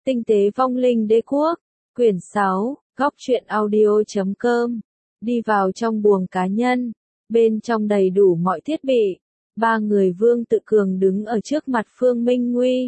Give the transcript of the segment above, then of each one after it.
Tinh tế vong linh đế quốc, quyển 6, góc truyện audio.com. Đi vào trong buồng cá nhân, bên trong đầy đủ mọi thiết bị. Ba người Vương Tự Cường đứng ở trước mặt Phương Minh Nguy.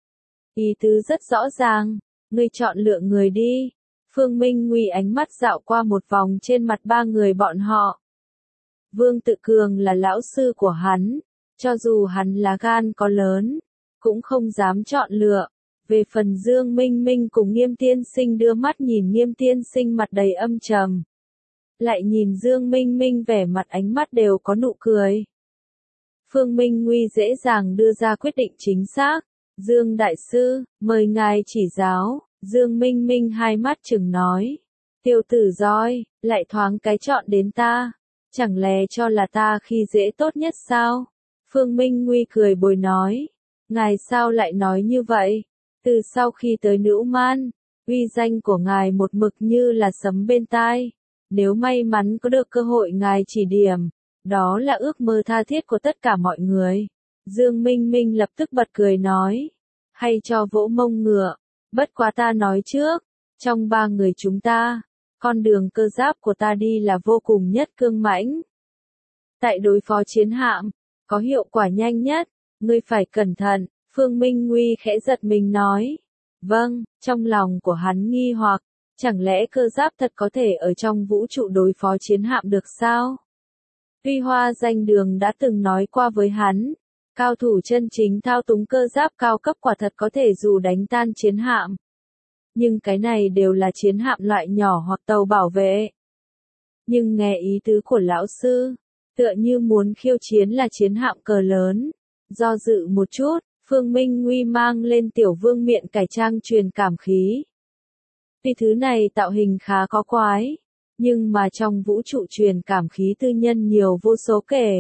Ý tứ rất rõ ràng, ngươi chọn lựa người đi. Phương Minh Nguy ánh mắt dạo qua một vòng trên mặt ba người bọn họ. Vương Tự Cường là lão sư của hắn, cho dù hắn lá gan có lớn, cũng không dám chọn lựa. Về phần Dương Minh Minh cùng Nghiêm Tiên Sinh đưa mắt nhìn Nghiêm Tiên Sinh mặt đầy âm trầm. Lại nhìn Dương Minh Minh vẻ mặt ánh mắt đều có nụ cười. Phương Minh Nguy dễ dàng đưa ra quyết định chính xác. Dương Đại Sư, mời ngài chỉ giáo. Dương Minh Minh hai mắt trừng nói. Tiêu tử roi, lại thoáng cái chọn đến ta. Chẳng lẽ cho là ta khi dễ tốt nhất sao? Phương Minh Nguy cười bồi nói. Ngài sao lại nói như vậy? Từ sau khi tới Nữ Man, uy danh của ngài một mực như là sấm bên tai. Nếu may mắn có được cơ hội ngài chỉ điểm, đó là ước mơ tha thiết của tất cả mọi người. Dương Minh Minh lập tức bật cười nói. Hay cho vỗ mông ngựa, bất quá ta nói trước, trong ba người chúng ta, con đường cơ giáp của ta đi là vô cùng nhất cương mãnh. Tại đối phó chiến hạm, có hiệu quả nhanh nhất, ngươi phải cẩn thận. Phương Minh Nguy khẽ giật mình nói. Vâng, trong lòng của hắn nghi hoặc, chẳng lẽ cơ giáp thật có thể ở trong vũ trụ đối phó chiến hạm được sao? Tuy Hoa Danh Đường đã từng nói qua với hắn, cao thủ chân chính thao túng cơ giáp cao cấp quả thật có thể dù đánh tan chiến hạm. Nhưng cái này đều là chiến hạm loại nhỏ hoặc tàu bảo vệ. Nhưng nghe ý tứ của lão sư, tựa như muốn khiêu chiến là chiến hạm cờ lớn. Do dự một chút, Phương Minh Nguy mang lên tiểu vương miện cải trang truyền cảm khí. Tuy thứ này tạo hình khá có quái, nhưng mà trong vũ trụ truyền cảm khí tư nhân nhiều vô số kể.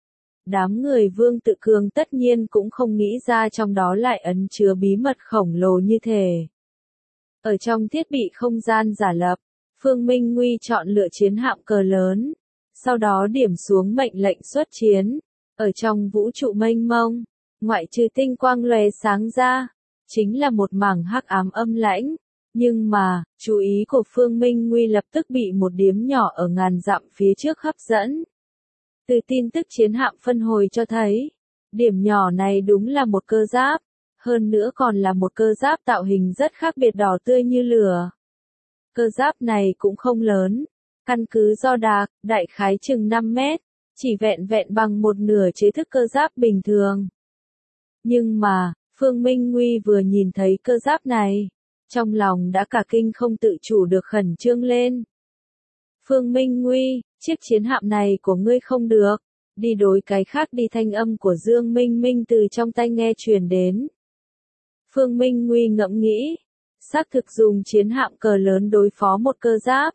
Đám người Vương Tự Cường tất nhiên cũng không nghĩ ra trong đó lại ẩn chứa bí mật khổng lồ như thế. Ở trong thiết bị không gian giả lập, Phương Minh Nguy chọn lựa chiến hạm cờ lớn, sau đó điểm xuống mệnh lệnh xuất chiến. Ở trong vũ trụ mênh mông, ngoại trừ tinh quang lóe sáng ra, chính là một mảng hắc ám âm lãnh. Nhưng mà, chú ý của Phương Minh Nguy lập tức bị một điếm nhỏ ở ngàn dặm phía trước hấp dẫn. Từ tin tức chiến hạm phân hồi cho thấy, điểm nhỏ này đúng là một cơ giáp, hơn nữa còn là một cơ giáp tạo hình rất khác biệt đỏ tươi như lửa. Cơ giáp này cũng không lớn, căn cứ đo đạc, đại khái chừng 5 mét, chỉ vẹn vẹn bằng một nửa chế thức cơ giáp bình thường. Nhưng mà, Phương Minh Nguy vừa nhìn thấy cơ giáp này, trong lòng đã cả kinh không tự chủ được khẩn trương lên. Phương Minh Nguy, chiếc chiến hạm này của ngươi không được, đi đối cái khác đi. Thanh âm của Dương Minh Minh từ trong tai nghe truyền đến. Phương Minh Nguy ngẫm nghĩ, xác thực dùng chiến hạm cờ lớn đối phó một cơ giáp.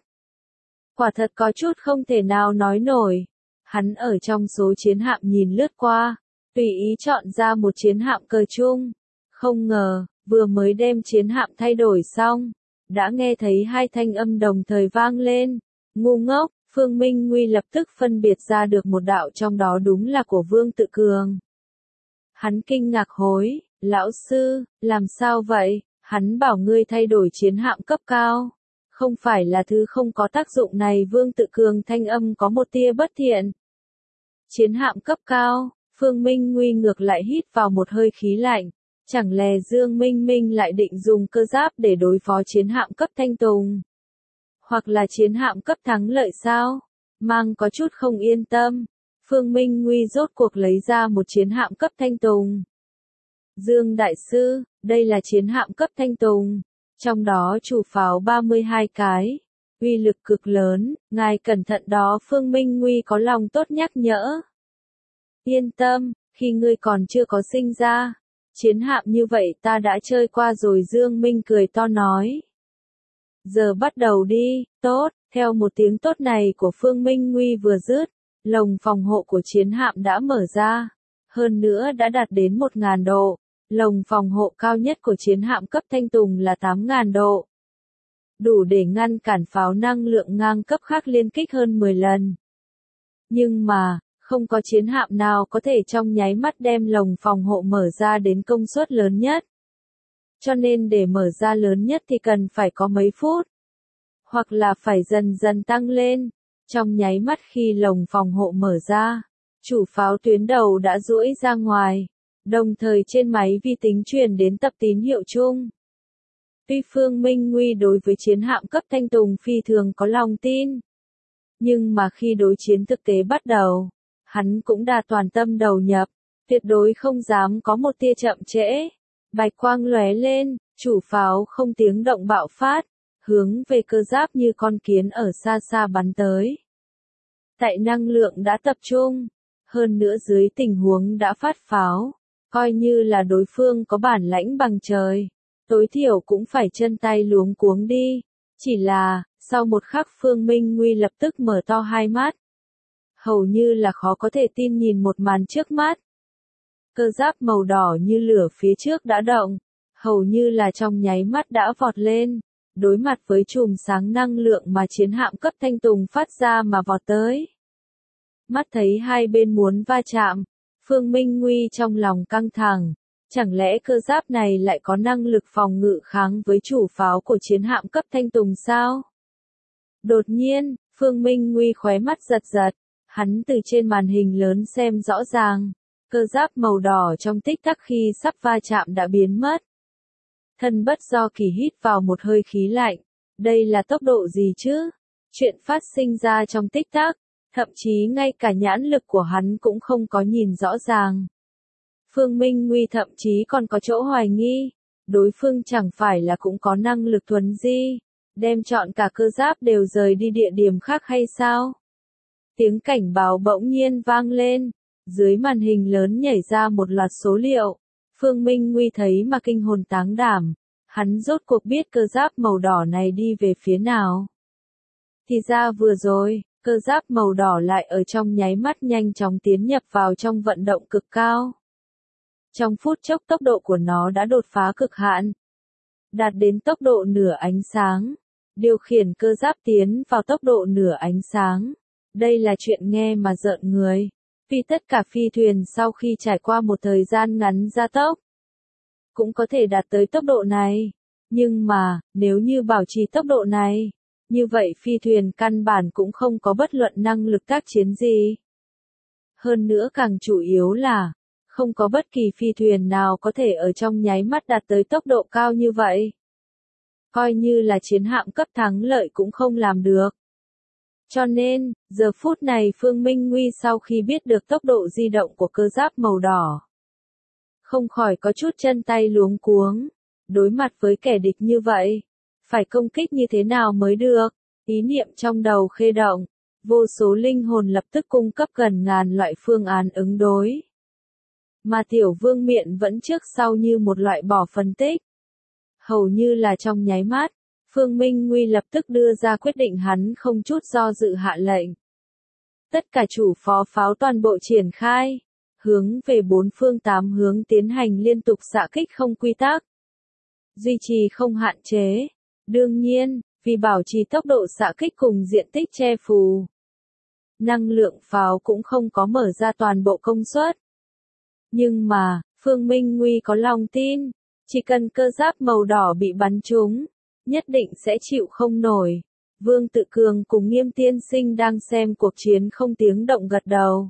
Quả thật có chút không thể nào nói nổi. Hắn ở trong số chiến hạm nhìn lướt qua, tùy ý chọn ra một chiến hạm cờ chung. Không ngờ, vừa mới đem chiến hạm thay đổi xong, đã nghe thấy hai thanh âm đồng thời vang lên. Ngu ngốc, Phương Minh Nguy lập tức phân biệt ra được một đạo trong đó đúng là của Vương Tự Cường. Hắn kinh ngạc hối, lão sư, làm sao vậy? Hắn bảo ngươi thay đổi chiến hạm cấp cao. Không phải là thứ không có tác dụng này. Vương Tự Cường thanh âm có một tia bất thiện. Chiến hạm cấp cao, Phương Minh Nguy ngược lại hít vào một hơi khí lạnh. Chẳng lẽ Dương Minh Minh lại định dùng cơ giáp để đối phó chiến hạm cấp thanh tùng? Hoặc là chiến hạm cấp thắng lợi sao? Mang có chút không yên tâm. Phương Minh Nguy rốt cuộc lấy ra một chiến hạm cấp thanh tùng. Dương Đại Sư, đây là chiến hạm cấp thanh tùng. Trong đó chủ pháo 32 cái. Uy lực cực lớn, ngài cẩn thận đó. Phương Minh Nguy có lòng tốt nhắc nhở. Yên tâm, khi ngươi còn chưa có sinh ra, chiến hạm như vậy ta đã chơi qua rồi. Dương Minh cười to nói. Giờ bắt đầu đi. Tốt. Theo một tiếng tốt này của Phương Minh Nguy vừa dứt, lồng phòng hộ của chiến hạm đã mở ra. Hơn nữa đã đạt đến 1000 độ. Lồng phòng hộ cao nhất của chiến hạm cấp thanh tùng là 8000 độ. Đủ để ngăn cản pháo năng lượng ngang cấp khác liên kích hơn 10 lần. Nhưng mà, không có chiến hạm nào có thể trong nháy mắt đem lồng phòng hộ mở ra đến công suất lớn nhất. cho nên để mở ra lớn nhất thì cần phải có mấy phút, hoặc là phải dần dần tăng lên. Trong nháy mắt khi lồng phòng hộ mở ra, chủ pháo tuyến đầu đã duỗi ra ngoài, đồng thời trên máy vi tính truyền đến tập tín hiệu chung. Tuy Phương Minh Nguy đối với chiến hạm cấp Thanh Tùng phi thường có lòng tin, nhưng mà khi đối chiến thực tế bắt đầu, hắn cũng đã toàn tâm đầu nhập, tuyệt đối không dám có một tia chậm trễ. Bạch quang lóe lên, chủ pháo không tiếng động bạo phát, hướng về cơ giáp như con kiến ở xa xa bắn tới. Tại năng lượng đã tập trung, hơn nữa dưới tình huống đã phát pháo, coi như là đối phương có bản lãnh bằng trời, tối thiểu cũng phải chân tay luống cuống đi. Chỉ là, sau một khắc Phương Minh Nguy lập tức mở to hai mắt. Hầu như là khó có thể tin nhìn một màn trước mắt. Cơ giáp màu đỏ như lửa phía trước đã động, hầu như là trong nháy mắt đã vọt lên, đối mặt với chùm sáng năng lượng mà chiến hạm cấp Thanh Tùng phát ra mà vọt tới. Mắt thấy hai bên muốn va chạm, Phương Minh Nguy trong lòng căng thẳng, chẳng lẽ cơ giáp này lại có năng lực phòng ngự kháng với chủ pháo của chiến hạm cấp Thanh Tùng sao? Đột nhiên, Phương Minh Nguy khóe mắt giật giật, hắn từ trên màn hình lớn xem rõ ràng, cơ giáp màu đỏ trong tích tắc khi sắp va chạm đã biến mất. Thân bất do kỳ hít vào một hơi khí lạnh, đây là tốc độ gì chứ? Chuyện phát sinh ra trong tích tắc, thậm chí ngay cả nhãn lực của hắn cũng không có nhìn rõ ràng. Phương Minh Nguy thậm chí còn có chỗ hoài nghi, đối phương chẳng phải là cũng có năng lực thuấn di, đem chọn cả cơ giáp đều rời đi địa điểm khác hay sao? Tiếng cảnh báo bỗng nhiên vang lên, dưới màn hình lớn nhảy ra một loạt số liệu. Phương Minh Nguy thấy mà kinh hồn táng đảm, hắn rốt cuộc biết cơ giáp màu đỏ này đi về phía nào. Thì ra vừa rồi, cơ giáp màu đỏ lại ở trong nháy mắt nhanh chóng tiến nhập vào trong vận động cực cao. Trong phút chốc tốc độ của nó đã đột phá cực hạn, đạt đến tốc độ nửa ánh sáng. Điều khiển cơ giáp tiến vào tốc độ nửa ánh sáng. Đây là chuyện nghe mà rợn người. Vì tất cả phi thuyền sau khi trải qua một thời gian ngắn gia tốc, cũng có thể đạt tới tốc độ này. Nhưng mà, nếu như bảo trì tốc độ này, như vậy phi thuyền căn bản cũng không có bất luận năng lực tác chiến gì. Hơn nữa càng chủ yếu là, không có bất kỳ phi thuyền nào có thể ở trong nháy mắt đạt tới tốc độ cao như vậy. Coi như là chiến hạm cấp thắng lợi cũng không làm được. Cho nên, giờ phút này Phương Minh Nguy sau khi biết được tốc độ di động của cơ giáp màu đỏ, không khỏi có chút chân tay luống cuống. Đối mặt với kẻ địch như vậy, phải công kích như thế nào mới được? Ý niệm trong đầu khê động, vô số linh hồn lập tức cung cấp gần ngàn loại phương án ứng đối. Mà Tiểu Vương miệng vẫn trước sau như một loại bỏ phân tích. Hầu như là trong nháy mắt, Phương Minh Nguy lập tức đưa ra quyết định, hắn không chút do dự hạ lệnh. Tất cả chủ phó pháo toàn bộ triển khai, hướng về bốn phương tám hướng tiến hành liên tục xạ kích không quy tắc. Duy trì không hạn chế. Đương nhiên, vì bảo trì tốc độ xạ kích cùng diện tích che phủ, năng lượng pháo cũng không có mở ra toàn bộ công suất. Nhưng mà, Phương Minh Nguy có lòng tin, chỉ cần cơ giáp màu đỏ bị bắn trúng, nhất định sẽ chịu không nổi. Vương Tự Cường cùng Nghiêm Tiên Sinh đang xem cuộc chiến không tiếng động gật đầu.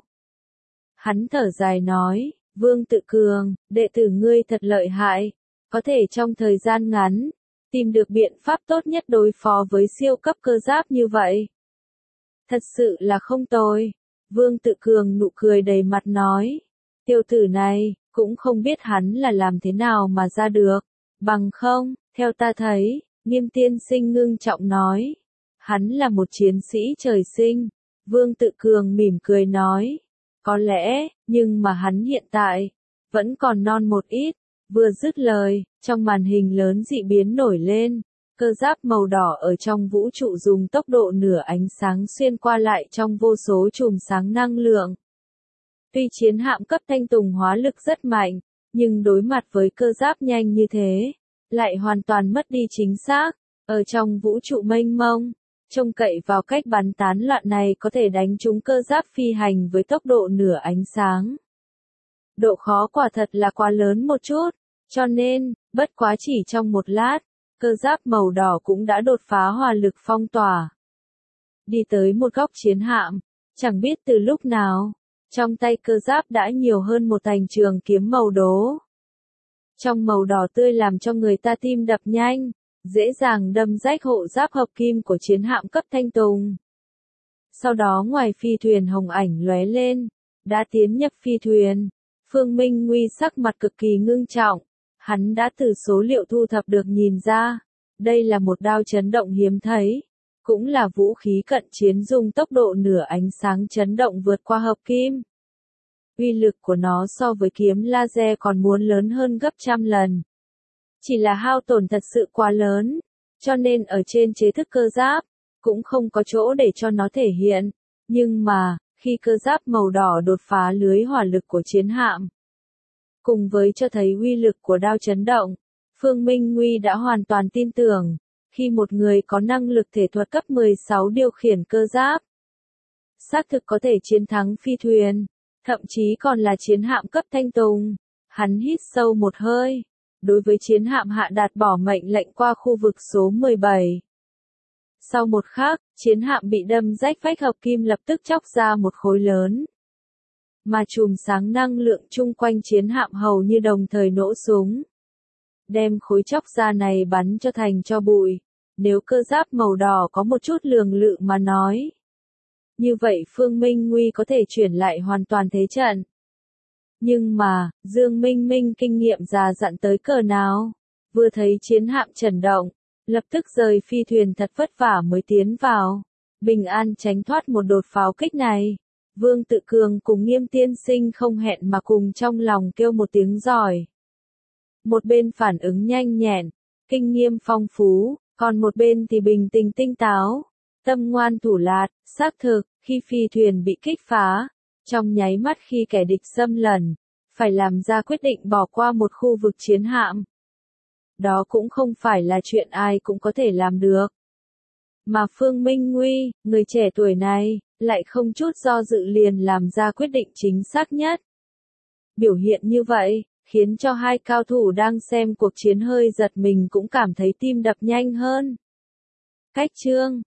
Hắn thở dài nói, Vương Tự Cường, đệ tử ngươi thật lợi hại, có thể trong thời gian ngắn, tìm được biện pháp tốt nhất đối phó với siêu cấp cơ giáp như vậy. Thật sự là không tồi. Vương Tự Cường nụ cười đầy mặt nói, tiểu tử này, cũng không biết hắn là làm thế nào mà ra được. Bằng không, theo ta thấy, Nghiêm Tiên Sinh ngưng trọng nói, hắn là một chiến sĩ trời sinh. Vương Tự Cường mỉm cười nói, có lẽ, nhưng mà hắn hiện tại, vẫn còn non một ít. Vừa dứt lời, trong màn hình lớn dị biến nổi lên, cơ giáp màu đỏ ở trong vũ trụ dùng tốc độ nửa ánh sáng xuyên qua lại trong vô số chùm sáng năng lượng. Tuy chiến hạm cấp Thanh Tùng hóa lực rất mạnh, nhưng đối mặt với cơ giáp nhanh như thế, lại hoàn toàn mất đi chính xác. Ở trong vũ trụ mênh mông, trông cậy vào cách bắn tán loạn này có thể đánh trúng cơ giáp phi hành với tốc độ nửa ánh sáng. Độ khó quả thật là quá lớn một chút. Cho nên, bất quá chỉ trong một lát, cơ giáp màu đỏ cũng đã đột phá hỏa lực phong tỏa. Đi tới một góc chiến hạm, chẳng biết từ lúc nào, trong tay cơ giáp đã nhiều hơn một thành trường kiếm màu đố. Trong màu đỏ tươi làm cho người ta tim đập nhanh, dễ dàng đâm rách hộ giáp hợp kim của chiến hạm cấp Thanh Tùng. Sau đó ngoài phi thuyền hồng ảnh lóe lên, đã tiến nhập phi thuyền. Phương Minh Nguy sắc mặt cực kỳ ngưng trọng, hắn đã từ số liệu thu thập được nhìn ra, đây là một đao chấn động hiếm thấy, cũng là vũ khí cận chiến dùng tốc độ nửa ánh sáng chấn động vượt qua hợp kim. Uy lực của nó so với kiếm laser còn muốn lớn hơn gấp trăm lần. Chỉ là hao tổn thật sự quá lớn, cho nên ở trên chế thức cơ giáp, cũng không có chỗ để cho nó thể hiện. Nhưng mà, khi cơ giáp màu đỏ đột phá lưới hỏa lực của chiến hạm, cùng với cho thấy uy lực của đao chấn động, Phương Minh Nguy đã hoàn toàn tin tưởng, khi một người có năng lực thể thuật cấp 16 điều khiển cơ giáp, xác thực có thể chiến thắng phi thuyền, thậm chí còn là chiến hạm cấp Thanh Tùng. Hắn hít sâu một hơi, đối với chiến hạm hạ đạt bỏ mệnh lệnh qua khu vực số 17. Sau một khắc, chiến hạm bị đâm rách vách hợp kim lập tức chóc ra một khối lớn. Mà chùm sáng năng lượng chung quanh chiến hạm hầu như đồng thời nổ súng. Đem khối chóc ra này bắn cho thành cho bụi. Nếu cơ giáp màu đỏ có một chút lường lự mà nói. Như vậy Phương Minh Nguy có thể chuyển lại hoàn toàn thế trận. Nhưng mà, Dương Minh Minh kinh nghiệm già dặn tới cỡ nào. Vừa thấy chiến hạm chấn động, lập tức rời phi thuyền thật vất vả mới tiến vào. Bình an tránh thoát một đột pháo kích này. Vương Tự Cường cùng Nghiêm tiên sinh không hẹn mà cùng trong lòng kêu một tiếng giỏi. Một bên phản ứng nhanh nhẹn, kinh nghiệm phong phú, còn một bên thì bình tĩnh tinh táo, tâm ngoan thủ lạt, xác thực, khi phi thuyền bị kích phá, trong nháy mắt khi kẻ địch xâm lấn, phải làm ra quyết định bỏ qua một khu vực chiến hạm. Đó cũng không phải là chuyện ai cũng có thể làm được. Mà Phương Minh Nguy, người trẻ tuổi này, lại không chút do dự liền làm ra quyết định chính xác nhất. Biểu hiện như vậy, khiến cho hai cao thủ đang xem cuộc chiến hơi giật mình cũng cảm thấy tim đập nhanh hơn. Cách chương